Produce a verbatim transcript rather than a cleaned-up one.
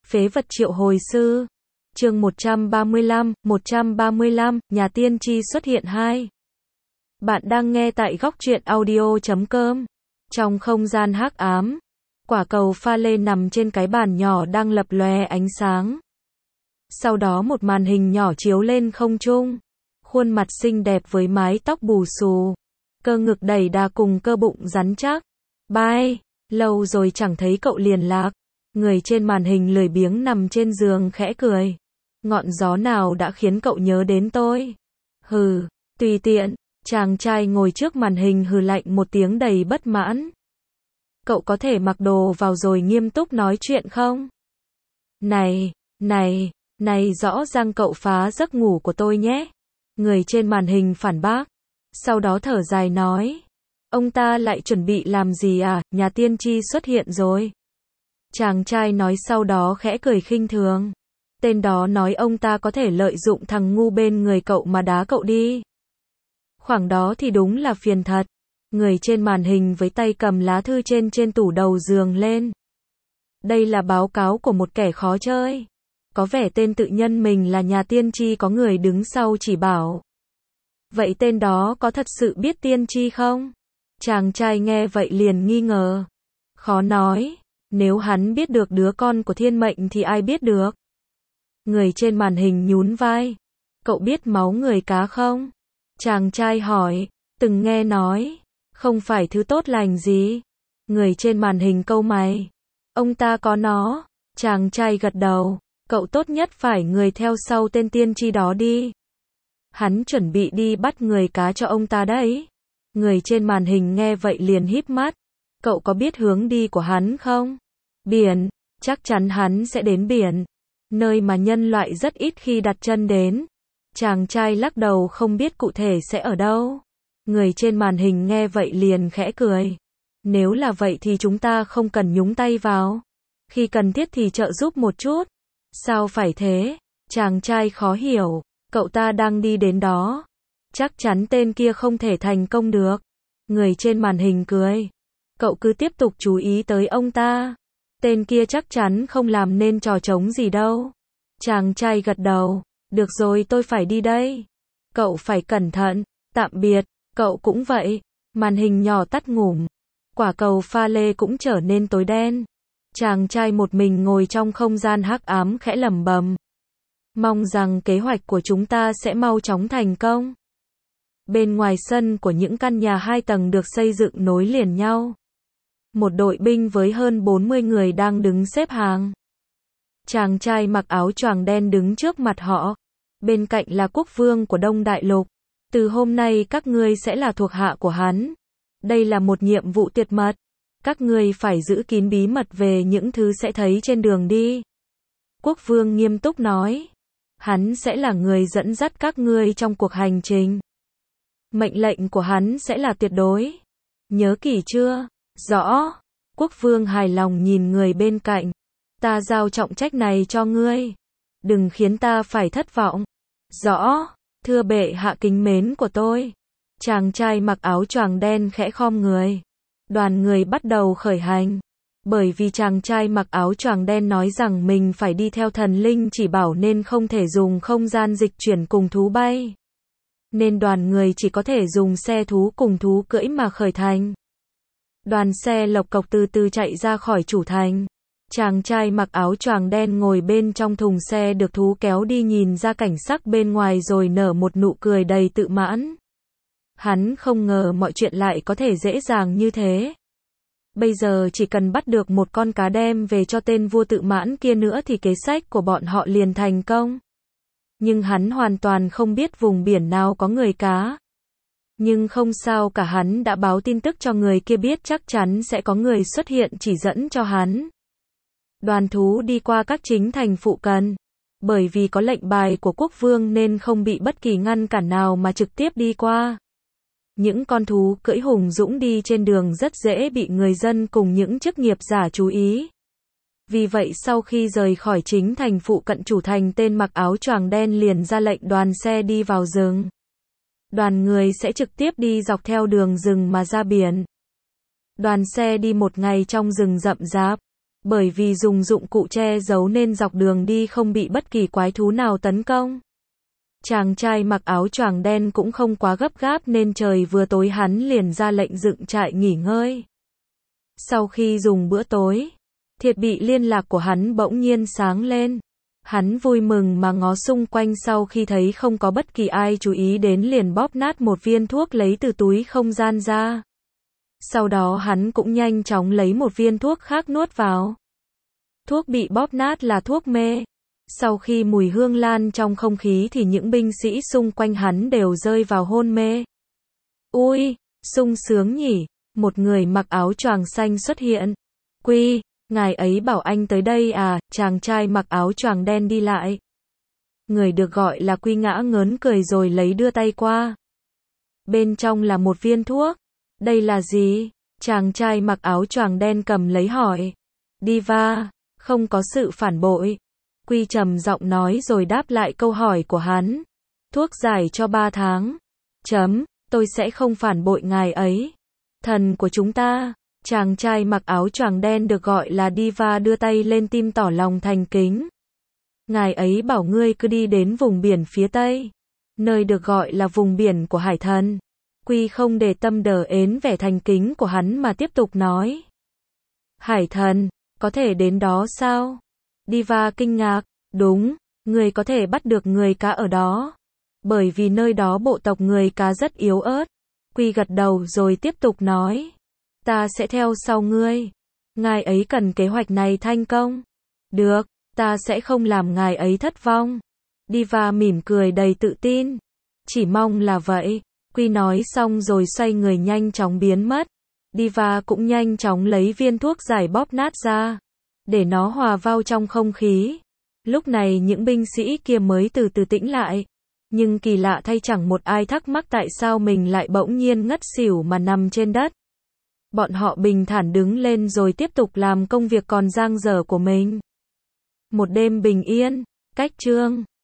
Phế vật triệu hồi sư. Chương một trăm ba mươi lăm, một trăm ba mươi lăm, nhà tiên tri xuất hiện hai. Bạn đang nghe tại góc truyện audio chấm com. Trong không gian hắc ám, quả cầu pha lê nằm trên cái bàn nhỏ đang lập lòe ánh sáng. Sau đó một màn hình nhỏ chiếu lên không trung. Khuôn mặt xinh đẹp với mái tóc bù xù, cơ ngực đầy đà cùng cơ bụng rắn chắc. Bye, lâu rồi chẳng thấy cậu liền lạc. Người trên màn hình lười biếng nằm trên giường khẽ cười. Ngọn gió nào đã khiến cậu nhớ đến tôi? Hừ, tùy tiện. Chàng trai ngồi trước màn hình hừ lạnh một tiếng đầy bất mãn. Cậu có thể mặc đồ vào rồi nghiêm túc nói chuyện không? Này, này, này rõ ràng cậu phá giấc ngủ của tôi nhé. Người trên màn hình phản bác. Sau đó thở dài nói. Ông ta lại chuẩn bị làm gì à, nhà tiên tri xuất hiện rồi. Chàng trai nói sau đó khẽ cười khinh thường. Tên đó nói ông ta có thể lợi dụng thằng ngu bên người cậu mà đá cậu đi. Khoảng đó thì đúng là phiền thật. Người trên màn hình với tay cầm lá thư trên trên tủ đầu giường lên. Đây là báo cáo của một kẻ khó chơi. Có vẻ tên tự nhân mình là nhà tiên tri có người đứng sau chỉ bảo. Vậy tên đó có thật sự biết tiên tri không? Chàng trai nghe vậy liền nghi ngờ. Khó nói. Nếu hắn biết được đứa con của thiên mệnh thì ai biết được? Người trên màn hình nhún vai. Cậu biết máu người cá không? Chàng trai hỏi. Từng nghe nói. Không phải thứ tốt lành gì. Người trên màn hình cau mày. Ông ta có nó. Chàng trai gật đầu. Cậu tốt nhất phải người theo sau tên tiên tri đó đi. Hắn chuẩn bị đi bắt người cá cho ông ta đấy. Người trên màn hình nghe vậy liền híp mắt. Cậu có biết hướng đi của hắn không? Biển. Chắc chắn hắn sẽ đến biển. Nơi mà nhân loại rất ít khi đặt chân đến. Chàng trai lắc đầu không biết cụ thể sẽ ở đâu. Người trên màn hình nghe vậy liền khẽ cười. Nếu là vậy thì chúng ta không cần nhúng tay vào. Khi cần thiết thì trợ giúp một chút. Sao phải thế? Chàng trai khó hiểu. Cậu ta đang đi đến đó. Chắc chắn tên kia không thể thành công được. Người trên màn hình cười. Cậu cứ tiếp tục chú ý tới ông ta. Tên kia chắc chắn không làm nên trò trống gì đâu. Chàng trai gật đầu. Được rồi, tôi phải đi đây. Cậu phải cẩn thận. Tạm biệt. Cậu cũng vậy. Màn hình nhỏ tắt ngủm. Quả cầu pha lê cũng trở nên tối đen. Chàng trai một mình ngồi trong không gian hắc ám khẽ lẩm bẩm. Mong rằng kế hoạch của chúng ta sẽ mau chóng thành công. Bên ngoài sân của những căn nhà hai tầng được xây dựng nối liền nhau. Một đội binh với hơn bốn mươi người đang đứng xếp hàng. Chàng trai mặc áo choàng đen đứng trước mặt họ. Bên cạnh là quốc vương của Đông Đại Lục. Từ hôm nay các ngươi sẽ là thuộc hạ của hắn. Đây là một nhiệm vụ tuyệt mật. Các ngươi phải giữ kín bí mật về những thứ sẽ thấy trên đường đi. Quốc vương nghiêm túc nói. Hắn sẽ là người dẫn dắt các ngươi trong cuộc hành trình. Mệnh lệnh của hắn sẽ là tuyệt đối. Nhớ kỹ chưa? Rõ. Quốc vương hài lòng nhìn người bên cạnh. Ta giao trọng trách này cho ngươi. Đừng khiến ta phải thất vọng. Rõ. Thưa bệ hạ kính mến của tôi. Chàng trai mặc áo choàng đen khẽ khom người. Đoàn người bắt đầu khởi hành. Bởi vì chàng trai mặc áo choàng đen nói rằng mình phải đi theo thần linh chỉ bảo nên không thể dùng không gian dịch chuyển cùng thú bay. Nên đoàn người chỉ có thể dùng xe thú cùng thú cưỡi mà khởi hành. Đoàn xe lộc cộc từ từ chạy ra khỏi chủ thành. Chàng trai mặc áo choàng đen ngồi bên trong thùng xe được thú kéo đi nhìn ra cảnh sắc bên ngoài rồi nở một nụ cười đầy tự mãn. Hắn không ngờ mọi chuyện lại có thể dễ dàng như thế. Bây giờ chỉ cần bắt được một con cá đem về cho tên vua tự mãn kia nữa thì kế sách của bọn họ liền thành công. Nhưng hắn hoàn toàn không biết vùng biển nào có người cá. Nhưng không sao cả, hắn đã báo tin tức cho người kia biết chắc chắn sẽ có người xuất hiện chỉ dẫn cho hắn. Đoàn thú đi qua các chính thành phụ cận. Bởi vì có lệnh bài của quốc vương nên không bị bất kỳ ngăn cản nào mà trực tiếp đi qua. Những con thú cưỡi hùng dũng đi trên đường rất dễ bị người dân cùng những chức nghiệp giả chú ý. Vì vậy sau khi rời khỏi chính thành phụ cận, chủ thành tên mặc áo choàng đen liền ra lệnh đoàn xe đi vào rừng. Đoàn người sẽ trực tiếp đi dọc theo đường rừng mà ra biển. Đoàn xe đi một ngày trong rừng rậm rạp. Bởi vì dùng dụng cụ che giấu nên dọc đường đi không bị bất kỳ quái thú nào tấn công. Chàng trai mặc áo choàng đen cũng không quá gấp gáp nên trời vừa tối hắn liền ra lệnh dựng trại nghỉ ngơi. Sau khi dùng bữa tối, thiết bị liên lạc của hắn bỗng nhiên sáng lên. Hắn vui mừng mà ngó xung quanh, sau khi thấy không có bất kỳ ai chú ý đến liền bóp nát một viên thuốc lấy từ túi không gian ra. Sau đó hắn cũng nhanh chóng lấy một viên thuốc khác nuốt vào. Thuốc bị bóp nát là thuốc mê. Sau khi mùi hương lan trong không khí thì những binh sĩ xung quanh hắn đều rơi vào hôn mê. Ui, sung sướng nhỉ, một người mặc áo choàng xanh xuất hiện. Quy, ngài ấy bảo anh tới đây à, chàng trai mặc áo choàng đen đi lại. Người được gọi là Quy ngã ngớn cười rồi lấy đưa tay qua. Bên trong là một viên thuốc. Đây là gì? Chàng trai mặc áo choàng đen cầm lấy hỏi. Diva, không có sự phản bội. Quy trầm giọng nói rồi đáp lại câu hỏi của hắn. Thuốc giải cho ba tháng. Chấm, tôi sẽ không phản bội ngài ấy. Thần của chúng ta. Chàng trai mặc áo choàng đen được gọi là Diva đưa tay lên tim tỏ lòng thành kính. Ngài ấy bảo ngươi cứ đi đến vùng biển phía tây, nơi được gọi là vùng biển của hải thần. Quy không để tâm đờ ến vẻ thành kính của hắn mà tiếp tục nói. Hải thần, có thể đến đó sao? Diva kinh ngạc, đúng, người có thể bắt được người cá ở đó. Bởi vì nơi đó bộ tộc người cá rất yếu ớt. Quy gật đầu rồi tiếp tục nói. Ta sẽ theo sau ngươi. Ngài ấy cần kế hoạch này thành công. Được, ta sẽ không làm ngài ấy thất vong. Diva mỉm cười đầy tự tin. Chỉ mong là vậy. Quy nói xong rồi xoay người nhanh chóng biến mất. Diva cũng nhanh chóng lấy viên thuốc giải bóp nát ra, để nó hòa vào trong không khí. Lúc này những binh sĩ kia mới từ từ tĩnh lại. Nhưng kỳ lạ thay chẳng một ai thắc mắc tại sao mình lại bỗng nhiên ngất xỉu mà nằm trên đất. Bọn họ bình thản đứng lên rồi tiếp tục làm công việc còn dang dở của mình. Một đêm bình yên, cách chương